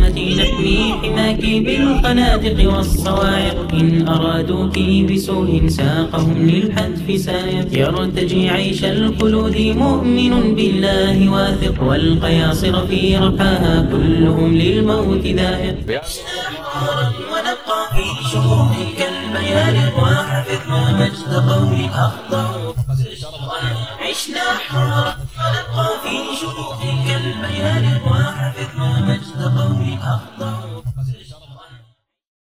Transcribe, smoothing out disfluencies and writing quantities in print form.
أمتي نحمي حماك بالخنادق والصواعق، إن أرادوك بسوء ساقهم للحتف سائق. يرتجي عيش الخلود مؤمن بالله واثق، والقياصر في رقاها كلهم للموت ذائق. عشنا حرارا ونبقى في شهودك البيالق، وحفظنا مجد قوم أخضعوا. عشنا حرارا ونبقى في شهودك البيالق، وحفظنا مجد قوم أخضعوا.